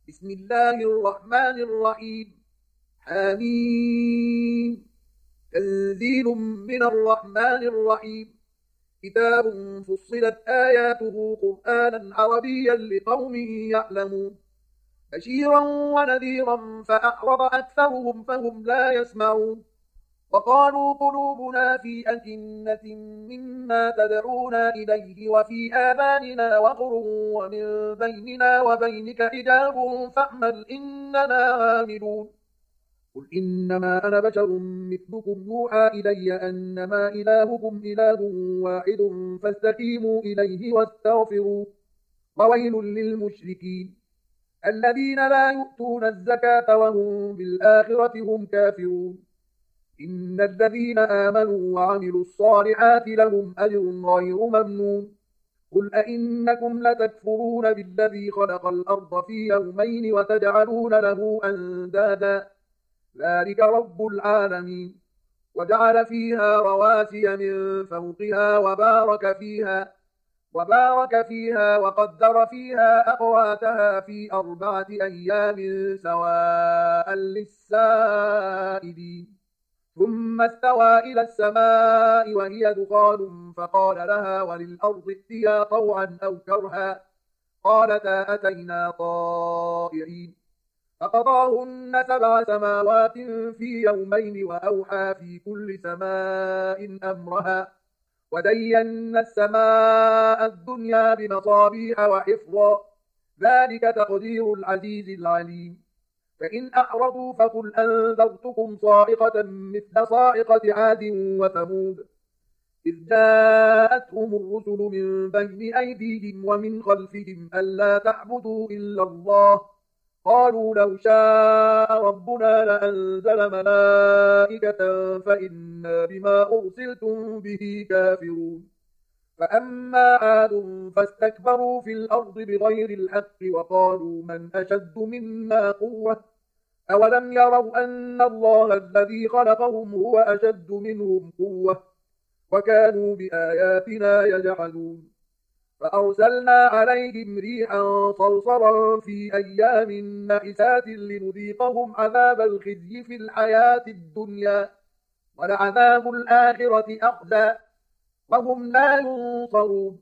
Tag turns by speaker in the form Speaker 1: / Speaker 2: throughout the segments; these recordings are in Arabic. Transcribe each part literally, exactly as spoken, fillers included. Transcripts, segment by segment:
Speaker 1: بسم الله الرحمن الرحيم. حميم. تنزيل من الرحمن الرحيم. كتاب فصلت آياته قرآنا عربيا لقوم يعلمون. بشيرا ونذيرا فأعرض أكثرهم فهم لا يسمعون. وقالوا قلوبنا في أكنة مما تدعونا إليه وفي آذاننا وقر ومن بيننا وبينك حجاب فاعمل إننا عاملون. قل إنما أنا بشر مثلكم يوحى إلي أنما إلهكم إله واحد فاستقيموا إليه واستغفروا. وويل للمشركين الذين لا يؤتون الزكاة وهم بالآخرة هم كافرون. إن الذين آمنوا وعملوا الصالحات لهم أجر غير ممنون. قل أئنكم لتكفرون بالذي خلق الأرض في يومين وتجعلون له أندادا ذلك رب العالمين. وجعل فيها رواسي من فوقها وبارك فيها وبارك فيها وقدر فيها أقواتها في أربعة أيام سواء للسائلين. ثم استوى إلى السماء وهي دخان فقال لها وللأرض ائتيا طوعا أو كرها قالتا أتينا طائعين. فقضاهن سبع سماوات في يومين وأوحى في كل سماء أمرها ودينا السماء الدنيا بمصابيح وحفظا ذلك تقدير العزيز العليم. فإن أعرضوا فقل أنذرتكم صاعقة مثل صاعقة عاد وثمود إذ جاءتهم الرسل من بين أيديهم ومن خلفهم ألا تعبدوا إلا الله قالوا لو شاء ربنا لأنزل ملائكة فإنا بما أرسلتم به كافرون. فأما عاد فاستكبروا في الأرض بغير الحق وقالوا من أشد منا قوة أولم يروا أن الله الذي خلقهم هو أشد منهم قوة وكانوا بآياتنا يجحدون. فأرسلنا عليهم ريحا صرصرا في أيام نحسات لنذيقهم عذاب الخزي في الحياة الدنيا ولعذاب الآخرة أخزى وهم لا ينصرون.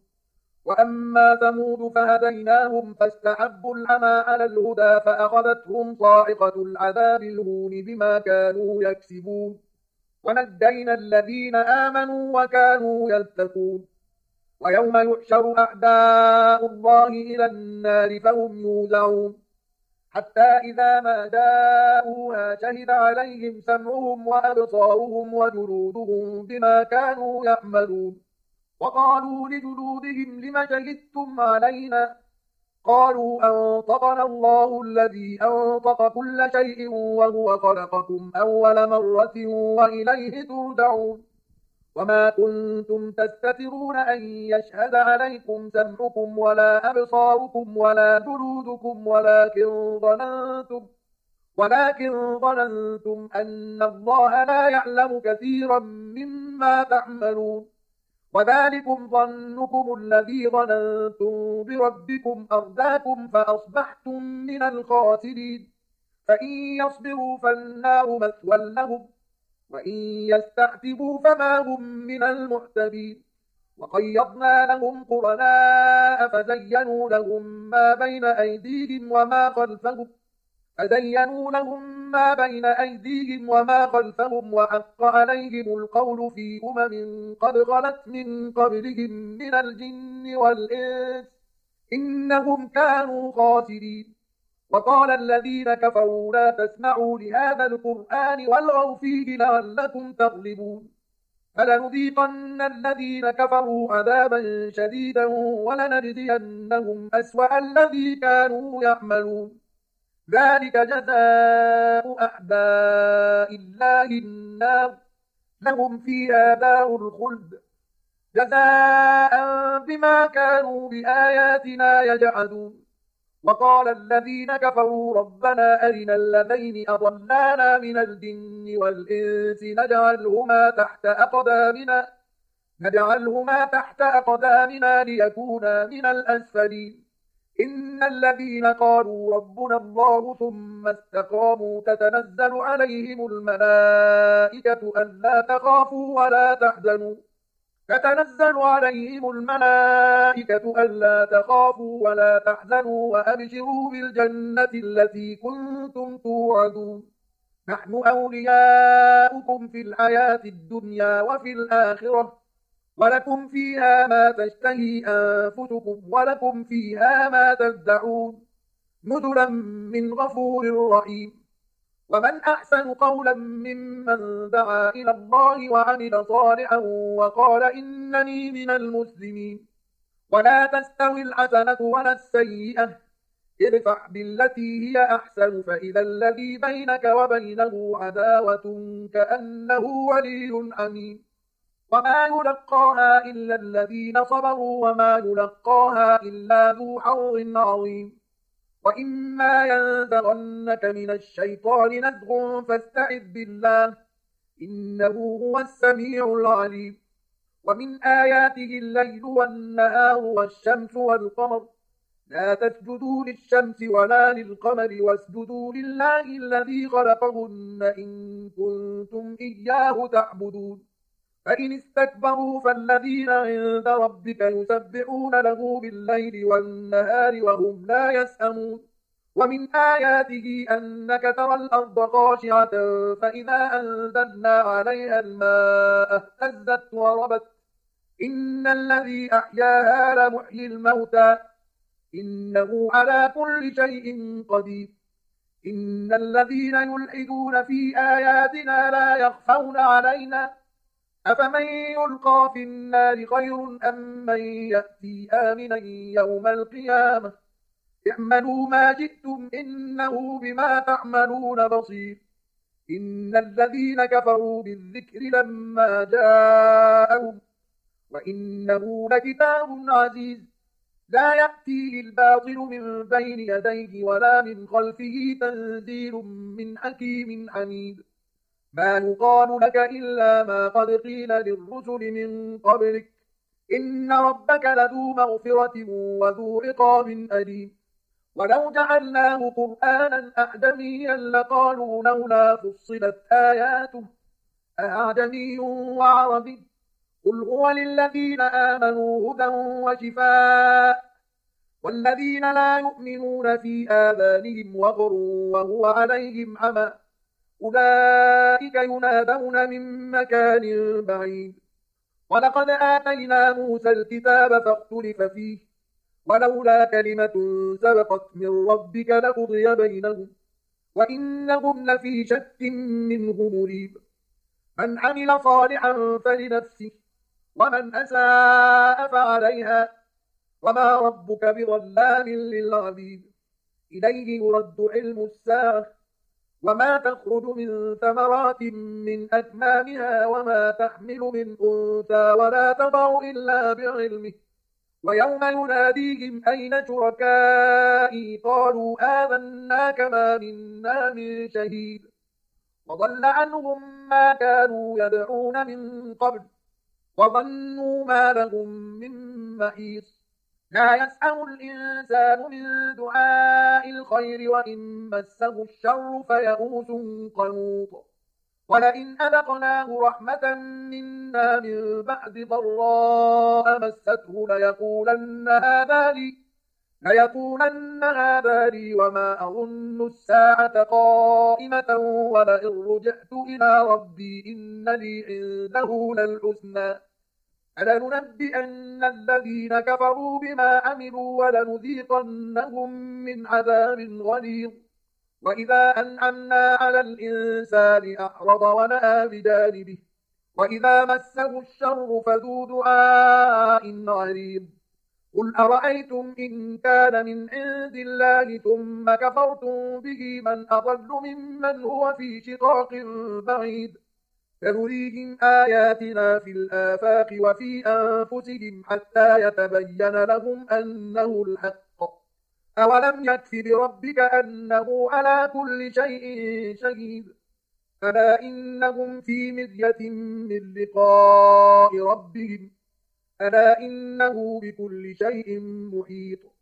Speaker 1: وأما ثمود فهديناهم فاستحبوا العمى على الهدى فأخذتهم صاعقة العذاب الهون بما كانوا يكسبون. ونجينا الذين آمنوا وكانوا يتقون. ويوم يحشر أعداء الله إلى النار فهم يوزعون حتى إذا ما جاءوها شهد عليهم سمعهم وأبصارهم وجلودهم بما كانوا يعملون. وقالوا لجلودهم لم شهدتم علينا قالوا أنطقنا الله الذي أنطق كل شيء وهو خلقكم أول مرة وإليه ترجعون. وما كنتم تستترون أن يشهد عليكم سمعكم ولا أبصاركم ولا جلودكم ولكن ظننتم ولكن ظننتم أن الله لا يعلم كثيرا مما تعملون. وذلكم ظنكم الذي ظننتم بربكم أرداكم فأصبحتم من الخاسرين. فإن يصبروا فالنار مثوى لهم وإن يستعتبوا فما هم من المعتبين. وقيضنا لهم قرناء فزينوا لهم ما بين أيديهم وما خلفهم فزينوا لهم ما بين أيديهم وما خلفهم وحق عليهم القول في أمم قد خلت من قبلهم من الجن والإنس إنهم كانوا خاسرين. وقال الذين كفروا لا تسمعوا لهذا القرآن والغوا فيه لعلكم تغلبون. فلنذيقن الذين كفروا عذابا شديدا ولنجزينهم أسوأ الذي كانوا يعملون. ذلك جزاء أعداء الله النار لهم فيها دار الخلد جزاء بما كانوا بآياتنا يجحدون. وقال الذين كفروا ربنا أرنا الذين أضلانا من الجن والإنس نجعلهما تحت أقدامنا نجعلهما تحت أقدامنا ليكونا من الأسفلين. إن الذين قالوا ربنا الله ثم استقاموا تتنزل عليهم الملائكة ألا تخافوا ولا تحزنوا تتنزل عليهم الملائكة ألا تخافوا ولا تحزنوا وأبشروا بالجنة التي كنتم توعدون نحن أولياؤكم في الحياة الدنيا وفي الآخرة ولكم فيها ما تشتهي أنفسكم ولكم فيها ما تدعون نزلا من غفور رحيم ومن أحسن قولا ممن دعا إلى الله وعمل صالحا وقال إنني من المسلمين ولا تستوي الحسنة ولا السيئة ادفع بالتي هي أحسن فإذا الذي بينك وبينه عداوة كأنه ولي حميم وما يلقاها إلا الذين صبروا وما يلقاها إلا ذو حظ عظيم وإما ينزغنك من الشيطان نزغ فاستعذ بالله إنه هو السميع العليم ومن آياته الليل والنهار والشمس والقمر لا تسجدوا للشمس ولا للقمر واسجدوا لله الذي خلقهن إن كنتم إياه تعبدون فإن استكبروا فالذين عند ربك يسبحون له بالليل والنهار وهم لا يسأمون ومن آياته أنك ترى الأرض خاشعة فإذا أنزلنا عليها الماء اهتزت وربت إن الذي أحياها لمحيي الموتى إنه على كل شيء قدير إن الذين يلحدون في آياتنا لا يخفون علينا أفمن يلقى في النار خير أم من يأتي آمنا يوم القيامة اعملوا ما جئتم إنه بما تعملون بصير إن الذين كفروا بالذكر لما جاءهم وإنه لكتاب عزيز لا يأتيه الباطل من بين يديه ولا من خلفه تنزيل من حكيم حميد ما يقال لك إلا ما قد قيل للرسل من قبلك إن ربك لذو مغفرة وذو عقاب أليم ولو جعلناه قرآنا أعجميا لقالوا لولا فصلت آياته أعجمي وعربي قل هو للذين آمنوا هدى وشفاء والذين لا يؤمنون في آذانهم وقر وهو عليهم عمى أولئك ينادون من مكان بعيد ولقد آتينا موسى الكتاب فاختلف فيه ولولا كلمة سبقت من ربك لقضي بينهم وإنهم لفي شك منه مريب من عمل صالحا فلنفسه ومن أساء فعليها وما ربك بظلام للعبيد إليه يرد علم الساعة وما تخرج من ثمرات من أكمامها وما تحمل من أنثى ولا تضع إلا بعلمه ويوم يناديهم أين شركائي قالوا آذناك ما منا من شهيد وضل عنهم ما كانوا يدعون من قبل وظنوا ما لهم من محيص لا يسأم الإنسان من دعاء الخير وإن مسه الشر فيئوس قنوط ولئن أذقناه رحمة منا من بعد ضراء مسته ليقولن هذا لي ليقولن هذا لي وما أظن الساعة قائمة ولئن رجعت إلى ربي إن لي عنده للحسنى فلننبئن الذين كفروا بما عملوا ولنذيقنهم من عذاب غليظ وإذا أنعمنا على الإنسان أعرض ونأى بجانبه وإذا مسه الشر فذو دعاء عريض قل أرأيتم إن كان من عند الله ثم كفرتم به من أضل ممن هو في شقاق بعيد سنريهم آياتنا في الآفاق وفي أنفسهم حتى يتبين لهم أنه الحق أولم يكف بربك أنه على كل شيء شهيد ألا إنهم في مرية من لقاء ربهم ألا إنه بكل شيء محيط